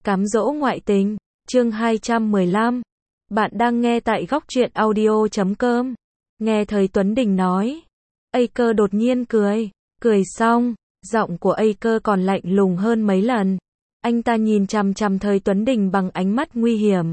Cám dỗ ngoại tình, chương 215. Bạn đang nghe tại góc truyện audio.com. Nghe Thời Tuấn Đình nói. A-cơ đột nhiên cười. Cười xong, giọng của A-cơ còn lạnh lùng hơn mấy lần. Anh ta nhìn chằm chằm Thời Tuấn Đình bằng ánh mắt nguy hiểm.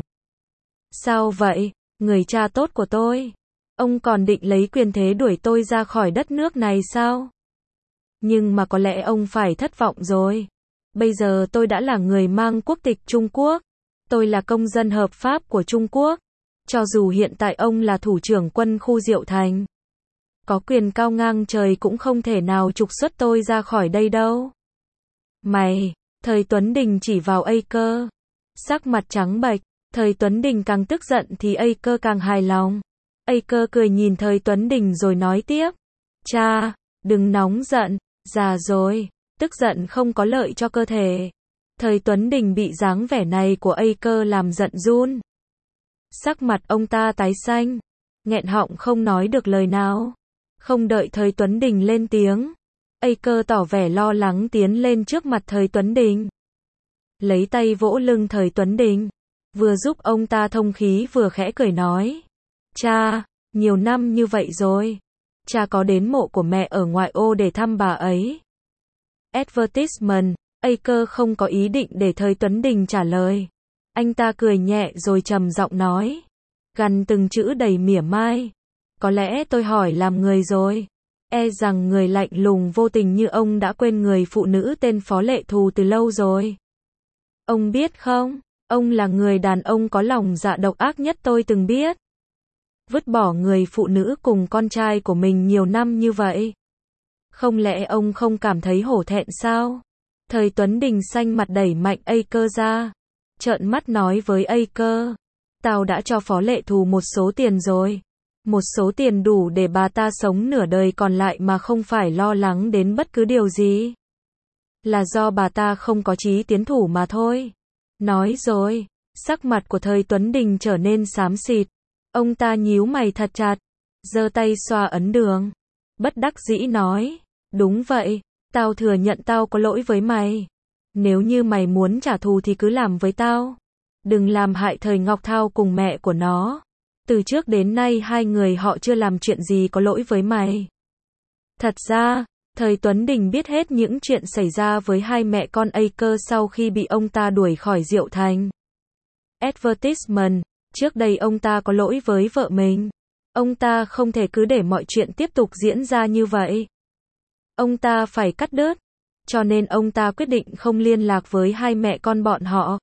Sao vậy, người cha tốt của tôi? Ông còn định lấy quyền thế đuổi tôi ra khỏi đất nước này sao? Nhưng mà có lẽ ông phải thất vọng rồi. Bây giờ tôi đã là người mang quốc tịch Trung Quốc. Tôi là công dân hợp pháp của Trung Quốc. Cho dù hiện tại ông là thủ trưởng quân khu Diệu Thành, có quyền cao ngang trời cũng không thể nào trục xuất tôi ra khỏi đây đâu. Mày, Thời Tuấn Đình chỉ vào A-cơ. Sắc mặt trắng bệch, Thời Tuấn Đình càng tức giận thì A-cơ càng hài lòng. A-cơ cười nhìn Thời Tuấn Đình rồi nói tiếp. Cha, đừng nóng giận, già rồi, tức giận không có lợi cho cơ thể. Thời Tuấn Đình bị dáng vẻ này của A-cơ làm giận run. Sắc mặt ông ta tái xanh, nghẹn họng không nói được lời nào. Không đợi Thời Tuấn Đình lên tiếng, A-cơ tỏ vẻ lo lắng tiến lên trước mặt Thời Tuấn Đình. Lấy tay vỗ lưng Thời Tuấn Đình, vừa giúp ông ta thông khí vừa khẽ cười nói. Cha, nhiều năm như vậy rồi, cha có đến mộ của mẹ ở ngoại ô để thăm bà ấy. Advertisement, A-cơ không có ý định để Thời Tuấn Đình trả lời. Anh ta cười nhẹ rồi trầm giọng nói. Gằn từng chữ đầy mỉa mai. Có lẽ tôi hỏi làm người rồi. E rằng người lạnh lùng vô tình như ông đã quên người phụ nữ tên Phó Lệ Thù từ lâu rồi. Ông biết không, ông là người đàn ông có lòng dạ độc ác nhất tôi từng biết. Vứt bỏ người phụ nữ cùng con trai của mình nhiều năm như vậy. Không lẽ ông không cảm thấy hổ thẹn sao? Thời Tuấn Đình xanh mặt đẩy mạnh A-cơ ra. Trợn mắt nói với A-cơ. Tao đã cho Phó Lệ Thù một số tiền rồi. Một số tiền đủ để bà ta sống nửa đời còn lại mà không phải lo lắng đến bất cứ điều gì. Là do bà ta không có chí tiến thủ mà thôi. Nói rồi, sắc mặt của Thời Tuấn Đình trở nên xám xịt. Ông ta nhíu mày thật chặt, giơ tay xoa ấn đường. Bất đắc dĩ nói. Đúng vậy, tao thừa nhận tao có lỗi với mày. Nếu như mày muốn trả thù thì cứ làm với tao. Đừng làm hại Thời Ngọc Thao cùng mẹ của nó. Từ trước đến nay hai người họ chưa làm chuyện gì có lỗi với mày. Thật ra, Thời Tuấn Đình biết hết những chuyện xảy ra với hai mẹ con A-cơ sau khi bị ông ta đuổi khỏi Diệu Thành. Advertisement, trước đây ông ta có lỗi với vợ mình. Ông ta không thể cứ để mọi chuyện tiếp tục diễn ra như vậy. Ông ta phải cắt đứt. Cho nên ông ta quyết định không liên lạc với hai mẹ con bọn họ.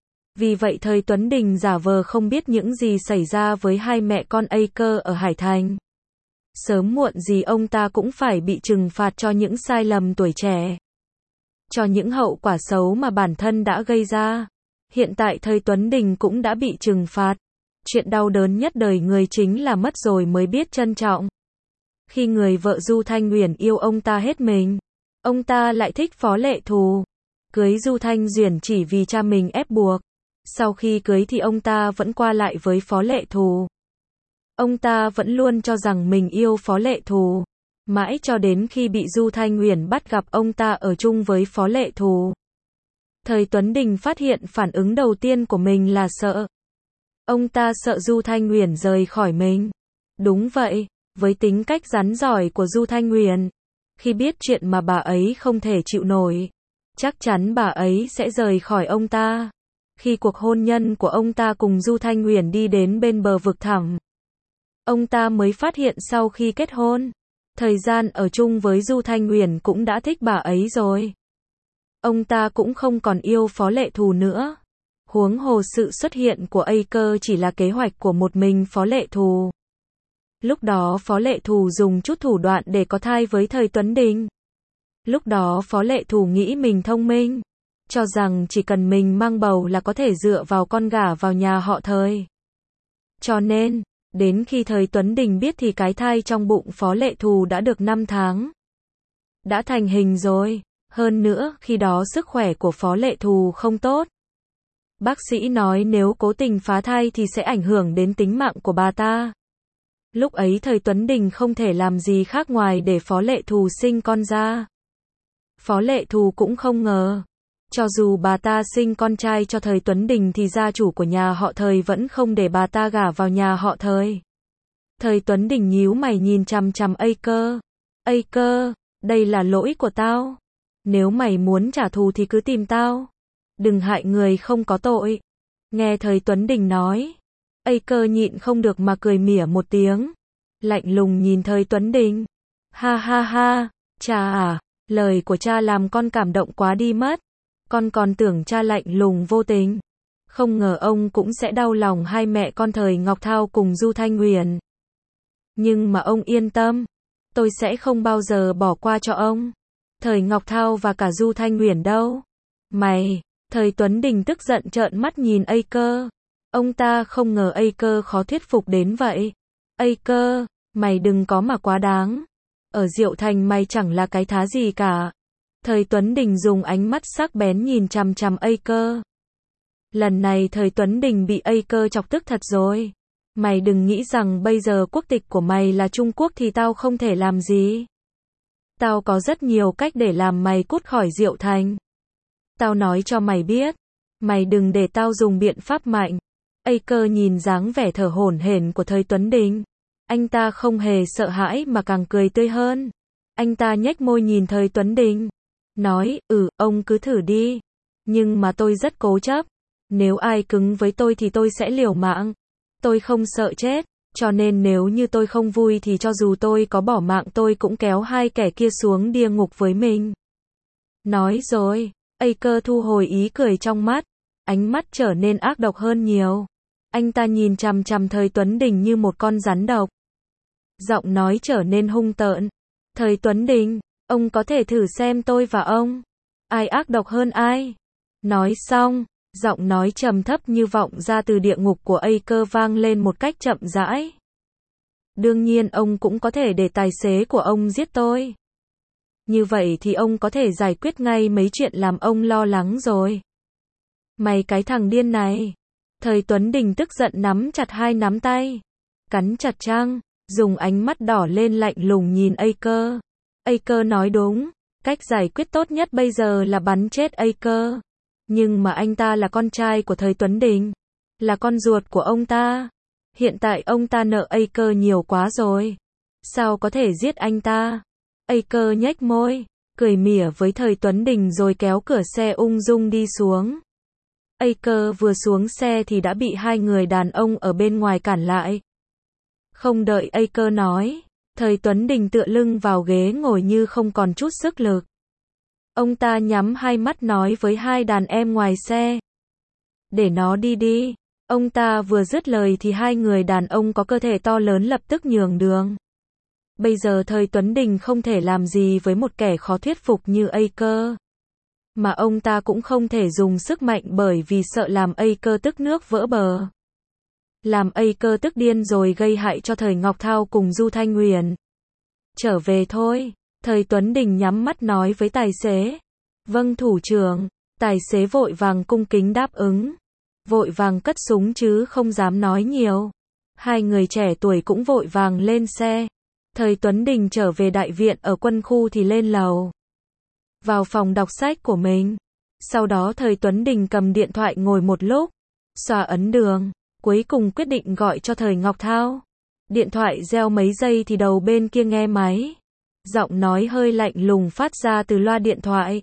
Vì vậy Thời Tuấn Đình giả vờ không biết những gì xảy ra với hai mẹ con A-cơ ở Hải Thành. Sớm muộn gì ông ta cũng phải bị trừng phạt cho những sai lầm tuổi trẻ. Cho những hậu quả xấu mà bản thân đã gây ra. Hiện tại Thời Tuấn Đình cũng đã bị trừng phạt. Chuyện đau đớn nhất đời người chính là mất rồi mới biết trân trọng. Khi người vợ Du Thanh Uyển yêu ông ta hết mình, ông ta lại thích Phó Lệ Thù. Cưới Du Thanh Uyển chỉ vì cha mình ép buộc. Sau khi cưới thì ông ta vẫn qua lại với Phó Lệ Thù. Ông ta vẫn luôn cho rằng mình yêu Phó Lệ Thù. Mãi cho đến khi bị Du Thanh Uyển bắt gặp ông ta ở chung với Phó Lệ Thù. Thời Tuấn Đình phát hiện phản ứng đầu tiên của mình là sợ. Ông ta sợ Du Thanh Uyển rời khỏi mình. Đúng vậy, với tính cách rắn giỏi của Du Thanh Uyển, khi biết chuyện mà bà ấy không thể chịu nổi, chắc chắn bà ấy sẽ rời khỏi ông ta. Khi cuộc hôn nhân của ông ta cùng Du Thanh Uyển đi đến bên bờ vực thẳm, ông ta mới phát hiện sau khi kết hôn, thời gian ở chung với Du Thanh Uyển cũng đã thích bà ấy rồi. Ông ta cũng không còn yêu Phó Lệ Thù nữa. Huống hồ sự xuất hiện của A-cơ chỉ là kế hoạch của một mình Phó Lệ Thù. Lúc đó Phó Lệ Thù dùng chút thủ đoạn để có thai với Thời Tuấn Đình. Lúc đó Phó Lệ Thù nghĩ mình thông minh, cho rằng chỉ cần mình mang bầu là có thể dựa vào con gả vào nhà họ Thời. Cho nên, đến khi Thời Tuấn Đình biết thì cái thai trong bụng Phó Lệ Thù đã được 5 tháng. Đã thành hình rồi, hơn nữa khi đó sức khỏe của Phó Lệ Thù không tốt. Bác sĩ nói nếu cố tình phá thai thì sẽ ảnh hưởng đến tính mạng của bà ta. Lúc ấy Thời Tuấn Đình không thể làm gì khác ngoài để Phó Lệ Thù sinh con ra. Phó Lệ Thù cũng không ngờ. Cho dù bà ta sinh con trai cho thời Tuấn Đình thì gia chủ của nhà họ Thời vẫn không để bà ta gả vào nhà họ Thời. Thời Tuấn Đình nhíu mày nhìn chằm chằm A Cơ. A Cơ, đây là lỗi của tao. Nếu mày muốn trả thù thì cứ tìm tao. Đừng hại người không có tội. Nghe thời Tuấn Đình nói. A Cơ nhịn không được mà cười mỉa một tiếng. Lạnh lùng nhìn thời Tuấn Đình. Ha ha ha, cha à, lời của cha làm con cảm động quá đi mất. Con còn tưởng cha lạnh lùng vô tình. Không ngờ ông cũng sẽ đau lòng hai mẹ con thời Ngọc Thao cùng Du Thanh Huyền. Nhưng mà ông yên tâm. Tôi sẽ không bao giờ bỏ qua cho ông. Thời Ngọc Thao và cả Du Thanh Huyền đâu. Mày, thời Tuấn Đình tức giận trợn mắt nhìn A Cơ. Ông ta không ngờ A Cơ khó thuyết phục đến vậy. A Cơ, mày đừng có mà quá đáng. Ở Diệu Thành mày chẳng là cái thá gì cả. Thời Tuấn Đình dùng ánh mắt sắc bén nhìn chằm chằm A Cơ. Lần này thời Tuấn Đình bị A Cơ chọc tức thật rồi. Mày đừng nghĩ rằng bây giờ quốc tịch của mày là Trung Quốc thì tao không thể làm gì. Tao có rất nhiều cách để làm mày cút khỏi Diệu Thành. Tao nói cho mày biết. Mày đừng để tao dùng biện pháp mạnh. A Cơ nhìn dáng vẻ thở hổn hển của thời Tuấn Đình. Anh ta không hề sợ hãi mà càng cười tươi hơn. Anh ta nhếch môi nhìn thời Tuấn Đình. Nói, ông cứ thử đi. Nhưng mà tôi rất cố chấp. Nếu ai cứng với tôi thì tôi sẽ liều mạng. Tôi không sợ chết. Cho nên nếu như tôi không vui thì cho dù tôi có bỏ mạng tôi cũng kéo hai kẻ kia xuống địa ngục với mình. Nói rồi, A Cơ thu hồi ý cười trong mắt. Ánh mắt trở nên ác độc hơn nhiều. Anh ta nhìn chằm chằm thời Tuấn Đình như một con rắn độc. Giọng nói trở nên hung tợn. Thời Tuấn Đình, ông có thể thử xem tôi và ông. Ai ác độc hơn ai? Nói xong, giọng nói trầm thấp như vọng ra từ địa ngục của A Cơ vang lên một cách chậm rãi. Đương nhiên ông cũng có thể để tài xế của ông giết tôi. Như vậy thì ông có thể giải quyết ngay mấy chuyện làm ông lo lắng rồi. Mày cái thằng điên này. Thời Tuấn Đình tức giận nắm chặt hai nắm tay. Cắn chặt răng, dùng ánh mắt đỏ lên lạnh lùng nhìn A Cơ. A Cơ nói đúng, cách giải quyết tốt nhất bây giờ là bắn chết A Cơ. Nhưng mà anh ta là con trai của thời Tuấn Đình. Là con ruột của ông ta. Hiện tại ông ta nợ A Cơ nhiều quá rồi. Sao có thể giết anh ta? A Cơ nhếch môi, cười mỉa với thời Tuấn Đình rồi kéo cửa xe ung dung đi xuống. A Cơ vừa xuống xe thì đã bị hai người đàn ông ở bên ngoài cản lại. Không đợi A Cơ nói, thời Tuấn Đình tựa lưng vào ghế ngồi như không còn chút sức lực. Ông ta nhắm hai mắt nói với hai đàn em ngoài xe. Để nó đi đi. Ông ta vừa dứt lời thì hai người đàn ông có cơ thể to lớn lập tức nhường đường. Bây giờ thời Tuấn Đình không thể làm gì với một kẻ khó thuyết phục như A Cơ. Mà ông ta cũng không thể dùng sức mạnh bởi vì sợ làm A Cơ tức nước vỡ bờ. Làm A Cơ tức điên rồi gây hại cho thời Ngọc Thao cùng Du Thanh Huyền. Trở về thôi. Thời Tuấn Đình nhắm mắt nói với tài xế. Vâng thủ trưởng. Tài xế vội vàng cung kính đáp ứng. Vội vàng cất súng chứ không dám nói nhiều. Hai người trẻ tuổi cũng vội vàng lên xe. Thời Tuấn Đình trở về đại viện ở quân khu thì lên lầu. Vào phòng đọc sách của mình. Sau đó thời Tuấn Đình cầm điện thoại ngồi một lúc. Xóa ấn đường. Cuối cùng quyết định gọi cho thời Ngọc Thao. Điện thoại reo mấy giây thì đầu bên kia nghe máy. Giọng nói hơi lạnh lùng phát ra từ loa điện thoại.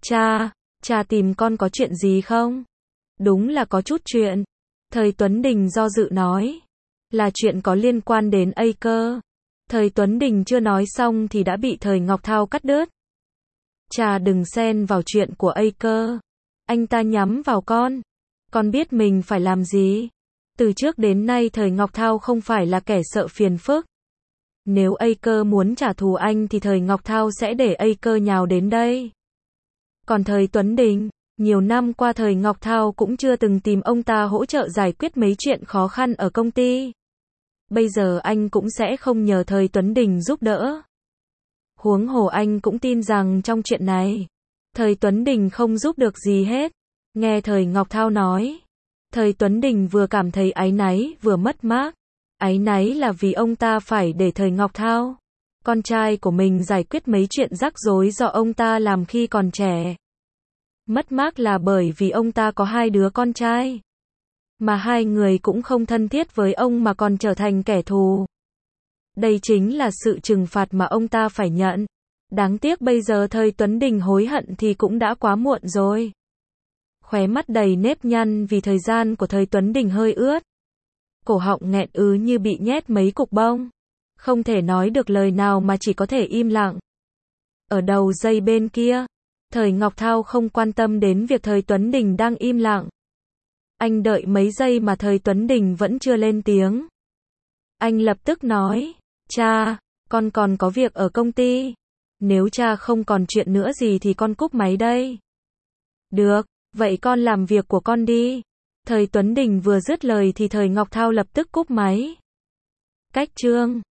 Cha tìm con có chuyện gì không? Đúng là có chút chuyện. Thời Tuấn Đình do dự nói. Là chuyện có liên quan đến A Cơ. Thời Tuấn Đình chưa nói xong thì đã bị thời Ngọc Thao cắt đứt. Cha đừng xen vào chuyện của A Cơ. Anh ta nhắm vào con. Con biết mình phải làm gì. Từ trước đến nay thời Ngọc Thao không phải là kẻ sợ phiền phức. Nếu A Cơ muốn trả thù anh thì thời Ngọc Thao sẽ để A Cơ nhào đến đây. Còn thời Tuấn Đình, nhiều năm qua thời Ngọc Thao cũng chưa từng tìm ông ta hỗ trợ giải quyết mấy chuyện khó khăn ở công ty. Bây giờ anh cũng sẽ không nhờ thời Tuấn Đình giúp đỡ. Huống hồ anh cũng tin rằng trong chuyện này, thời Tuấn Đình không giúp được gì hết. Nghe thời Ngọc Thao nói, thời Tuấn Đình vừa cảm thấy áy náy vừa mất mát. Áy náy là vì ông ta phải để thời Ngọc Thao, con trai của mình giải quyết mấy chuyện rắc rối do ông ta làm khi còn trẻ. Mất mát là bởi vì ông ta có 2 đứa con trai. Mà 2 người cũng không thân thiết với ông mà còn trở thành kẻ thù. Đây chính là sự trừng phạt mà ông ta phải nhận. Đáng tiếc bây giờ thời Tuấn Đình hối hận thì cũng đã quá muộn rồi. Khóe mắt đầy nếp nhăn vì thời gian của thời Tuấn Đình hơi ướt. Cổ họng nghẹn ứ như bị nhét mấy cục bông. Không thể nói được lời nào mà chỉ có thể im lặng. Ở đầu dây bên kia, thời Ngọc Thao không quan tâm đến việc thời Tuấn Đình đang im lặng. Anh đợi mấy giây mà thời Tuấn Đình vẫn chưa lên tiếng. Anh lập tức nói, cha, con còn có việc ở công ty. Nếu cha không còn chuyện nữa gì thì con cúp máy đây. Được, vậy con làm việc của con đi. Thời Tuấn Đình vừa dứt lời thì thời Ngọc Thao lập tức cúp máy. Cách chương